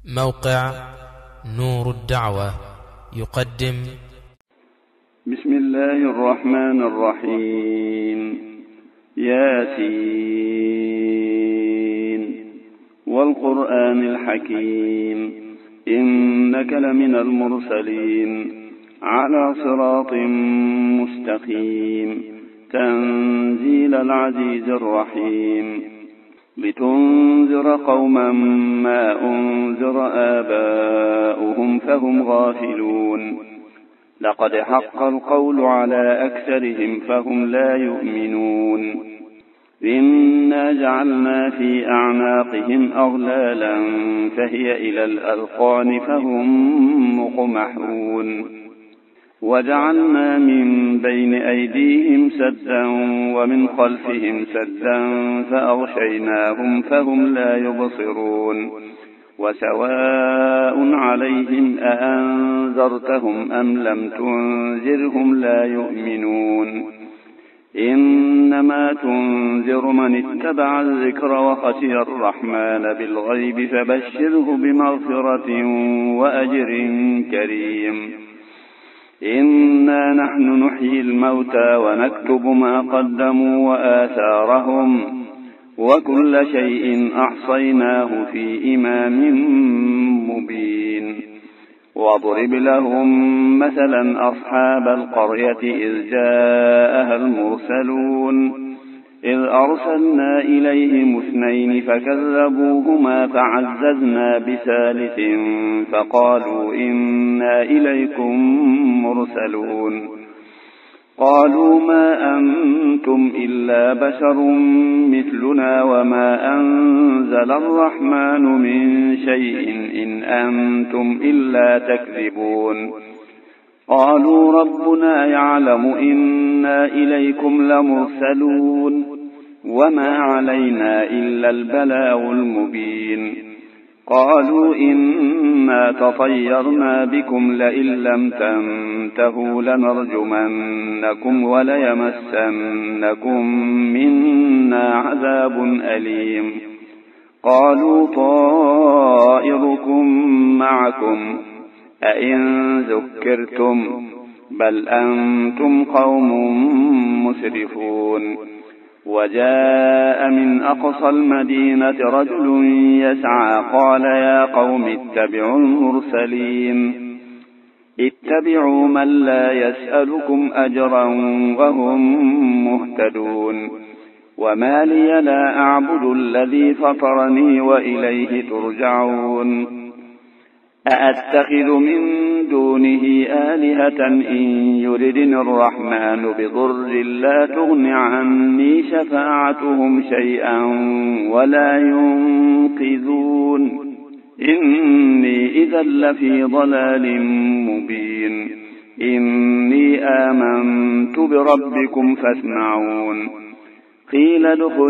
موقع نور الدعوة يقدم بسم الله الرحمن الرحيم. ياسين والقرآن الحكيم إنك لمن المرسلين على صراط مستقيم تنزيل العزيز الرحيم لتنذر قوما ما أنذر آباؤهم فهم غافلون لقد حق القول على أكثرهم فهم لا يؤمنون إنا جعلنا في أعناقهم أغلالا فهي إلى الأذقان فهم مقمحون وجعلنا من بين أيديهم سدا ومن خلفهم سدا فأغشيناهم فهم لا يبصرون وسواء عليهم أأنذرتهم أم لم تنذرهم لا يؤمنون إنما تنذر من اتبع الذكر وخشي الرحمن بالغيب فبشره بمغفرة وأجر كريم. إنا نحن نحيي الموتى ونكتب ما قدموا وآثارهم وكل شيء أحصيناه في إمام مبين. واضرب لهم مثلا أصحاب القرية إذ جاءها المرسلون إذ أرسلنا إليهم 2 فكذبوهما فعززنا بثالث فقالوا إنا إليكم مرسلون قالوا ما أنتم إلا بشر مثلنا وما أنزل الرحمن من شيء إن أنتم إلا تكذبون قالوا ربنا يعلم إنا إليكم لمرسلون وما علينا إلا البلاغ المبين. قالوا إنا تطيرنا بكم لئن لم تنتهوا لنرجمنكم وليمسنكم منا عذاب أليم. قالوا طائركم معكم أئن ذكرتم بل أنتم قوم مسرفون. وجاء من أقصى المدينة رجل يسعى قال يا قوم اتبعوا المرسلين اتبعوا من لا يسألكم أجرا وهم مهتدون. وما لي لا أعبد الذي فطرني وإليه ترجعون. أأتخذ من دونه آلهة إن يردني الرحمن بضر لا تغن عني شفاعتهم شيئا ولا ينقذون إني إذا لفي ضلال مبين. إني آمنت بربكم فاسمعون. قيل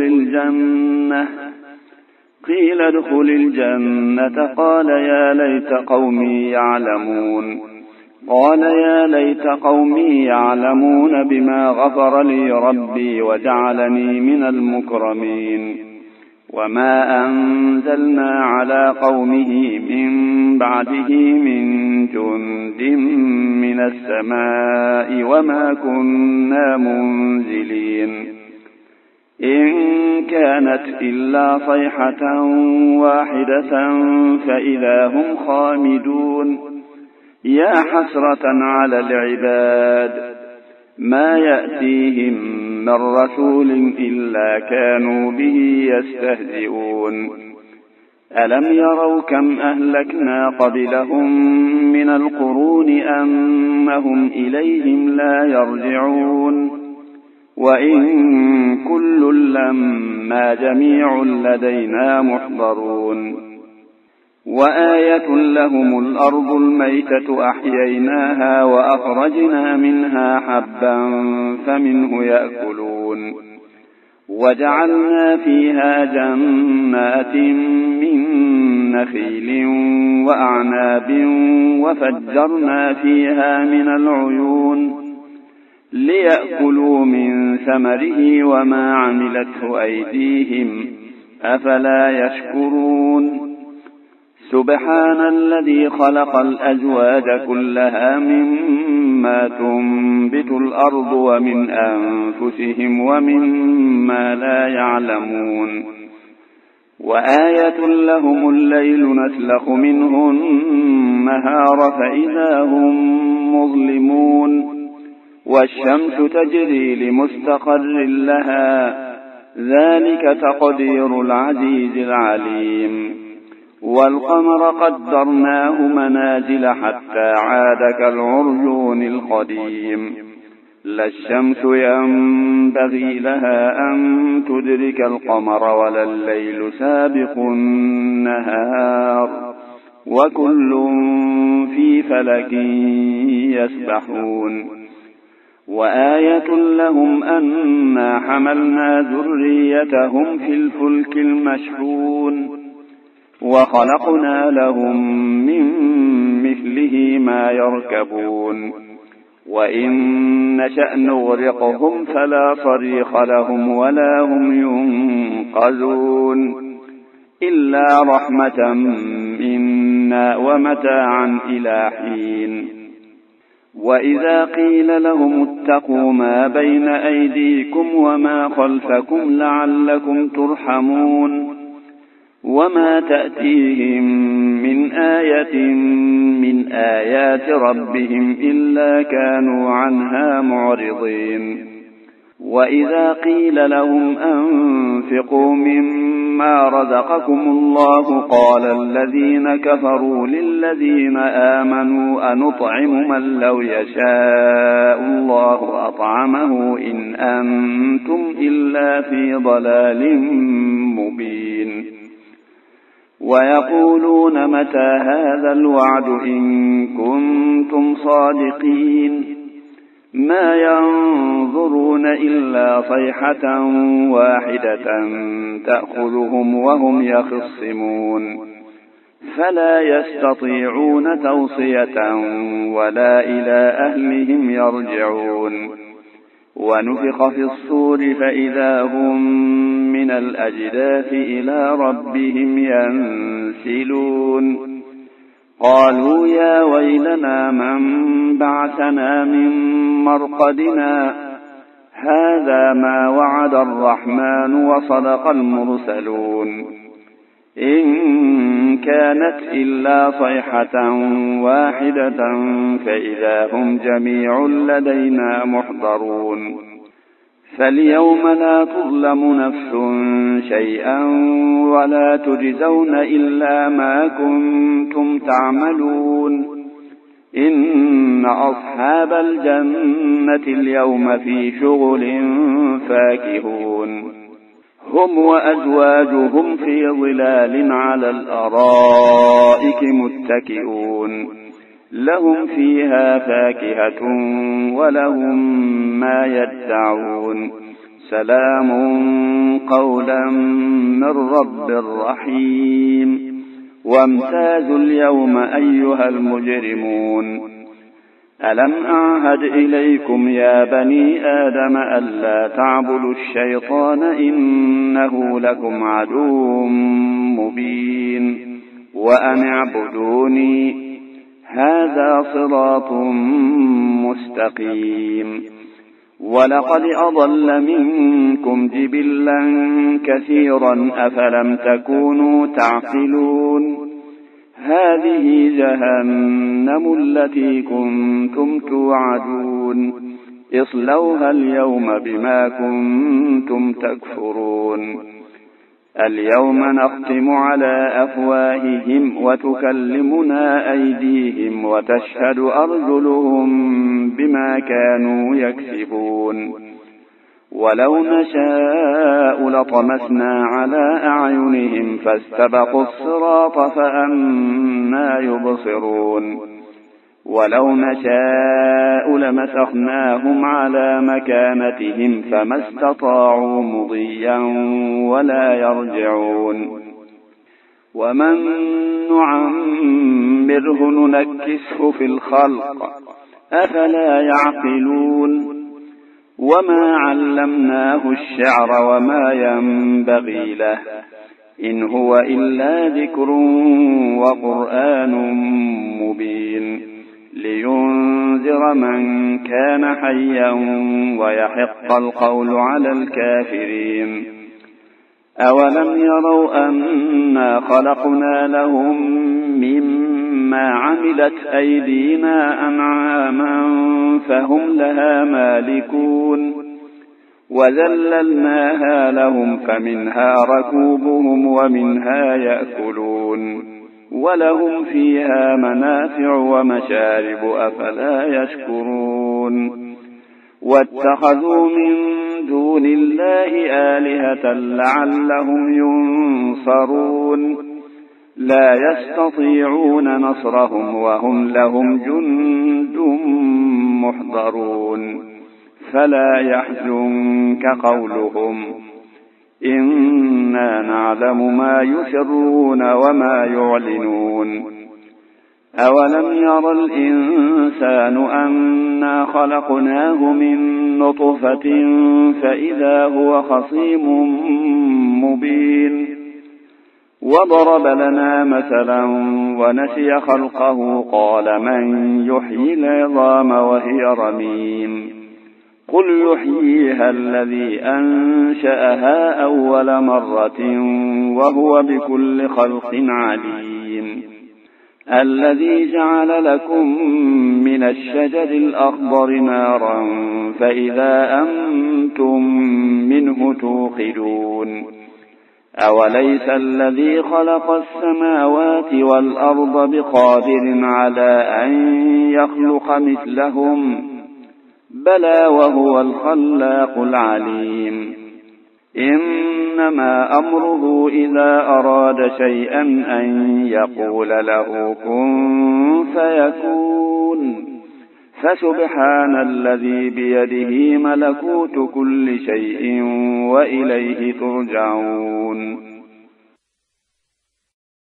ادخل الجنة قال يا ليت قومي يعلمون. قال يا ليت قومي يعلمون بما غفر لي ربي وجعلني من المكرمين. وما أنزلنا على قومه من بعده من جند من السماء وما كنا منزلين. إن كانت إلا صيحة واحدة فإذا هم خامدون. يا حسرة على العباد ما يأتيهم من رسول إلا كانوا به يستهزئون. ألم يروا كم أهلكنا قبلهم من القرون أنهم إليهم لا يرجعون. وإن كل لما جميع لدينا محضرون. وآية لهم الأرض الميتة أحييناها وأخرجنا منها حبا فمنه يأكلون. وجعلنا فيها جنات من نخيل وأعناب وفجرنا فيها من العيون ليأكلوا من ثمره وما عملته أيديهم أفلا يشكرون سبحان الذي خلق الأزواج كلها مما تنبت الأرض ومن أنفسهم ومما لا يعلمون وآية لهم الليل نسلخ منه النهار فإذا هم مظلمون والشمس تجري لمستقر لها ذلك تقدير العزيز العليم والقمر قدرناه منازل حتى عاد كالعرجون القديم لا الشمس ينبغي لها أن تدرك القمر ولا الليل سابق النهار وكل في فلك يسبحون وآية لهم أنا حملنا ذريتهم في الفلك المشحون وخلقنا لهم من مثله ما يركبون وإن نشأ نغرقهم فلا صريخ لهم ولا هم ينقذون إلا رحمة منا ومتاعا إلى حين وإذا قيل لهم اتقوا ما بين أيديكم وما خلفكم لعلكم ترحمون وما تأتيهم من آية من آيات ربهم إلا كانوا عنها معرضين وإذا قيل لهم أنفقوا مما رزقكم الله قال الذين كفروا للذين آمنوا أنطعم من لو يشاء الله أطعمه إن أنتم إلا في ضلال مبين ويقولون متى هذا الوعد إن كنتم صادقين ما ينظرون إلا صيحة واحدة تأخذهم وهم يخصمون فلا يستطيعون توصية ولا إلى أهلهم يرجعون ونفخ في الصور فإذا هم من الأجداث إلى ربهم ينسلون قالوا يا ويلنا من بعثنا من مرقدنا هذا ما وعد الرحمن وصدق المرسلون إن كانت إلا صيحة واحدة فإذا هم جميع لدينا محضرون فاليوم لا تظلم نفس شيئا ولا تجزون إلا ما كنتم تعملون إن أصحاب الجنة اليوم في شغل فاكهون هم وأزواجهم في ظلال على الأرائك متكئون لهم فيها فاكهة ولهم ما يدعون سلام قولا من رب رحيم وامتازوا اليوم أيها المجرمون ألم أعهد إليكم يا بني آدم ألا تعبدوا الشيطان إنه لكم عدو مبين وأن اعبدوني هذا صراط مستقيم ولقد أضل منكم جبلا كثيرا أفلم تكونوا تعقلون هذه جهنم التي كنتم توعدون اصلوها اليوم بما كنتم تكفرون اليوم نختم على أفواههم وتكلمنا أيديهم وتشهد أرجلهم بما كانوا يكسبون ولو نشاء لطمسنا على أعينهم فاستبقوا الصراط فأنى يبصرون ولو نشاء لمسخناهم على مكانتهم فما استطاعوا مضيا ولا يرجعون ومن نعمره ننكسه في الخلق أفلا يعقلون وما علمناه الشعر وما ينبغي له إن هو إلا ذكر وقرآن مبين لينذر من كان حيا ويحق القول على الكافرين أولم يروا أنا خلقنا لهم مما عملت أيدينا أنعاما فهم لها مالكون وذللناها لهم فمنها ركوبهم ومنها يأكلون ولهم فيها منافع ومشارب أفلا يشكرون واتخذوا من دون الله آلهة لعلهم ينصرون لا يستطيعون نصرهم وهم لهم جند محضرون فلا يحزنك قولهم إنا نعلم ما يسرون وما يعلنون أولم ير الإنسان أنا خلقناه من نطفة فإذا هو خصيم مبين وضرب لنا مثلا ونسي خلقه قال من يحيي العظام وهي رميم قل يحييها الذي أنشأها أول مرة وهو بكل خلق عليم الذي جعل لكم من الشجر الأخضر نارا فإذا أنتم منه توقدون أوليس الذي خلق السماوات والأرض بقادر على أن يخلق مثلهم بلى وهو الخلاق العليم إنما أمره إذا أراد شيئا أن يقول له كن فيكون فسبحان الذي بيده ملكوت كل شيء وإليه ترجعون